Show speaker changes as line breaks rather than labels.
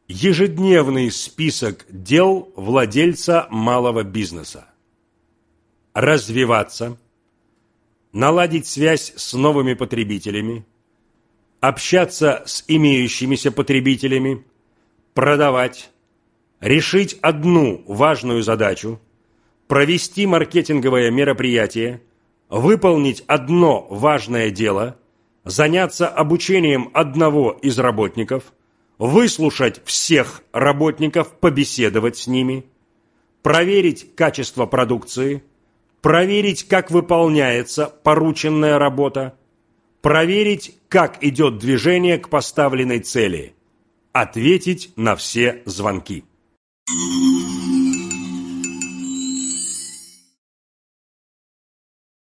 Ежедневный список дел владельца малого бизнеса. Развиваться, наладить связь с новыми потребителями, общаться с имеющимися потребителями, продавать, решить одну важную задачу, провести маркетинговое мероприятие, выполнить одно важное дело, заняться обучением одного из работников, выслушать всех работников, побеседовать с ними, проверить качество продукции, проверить, как выполняется порученная работа, проверить, как идет движение к поставленной цели, ответить на все звонки.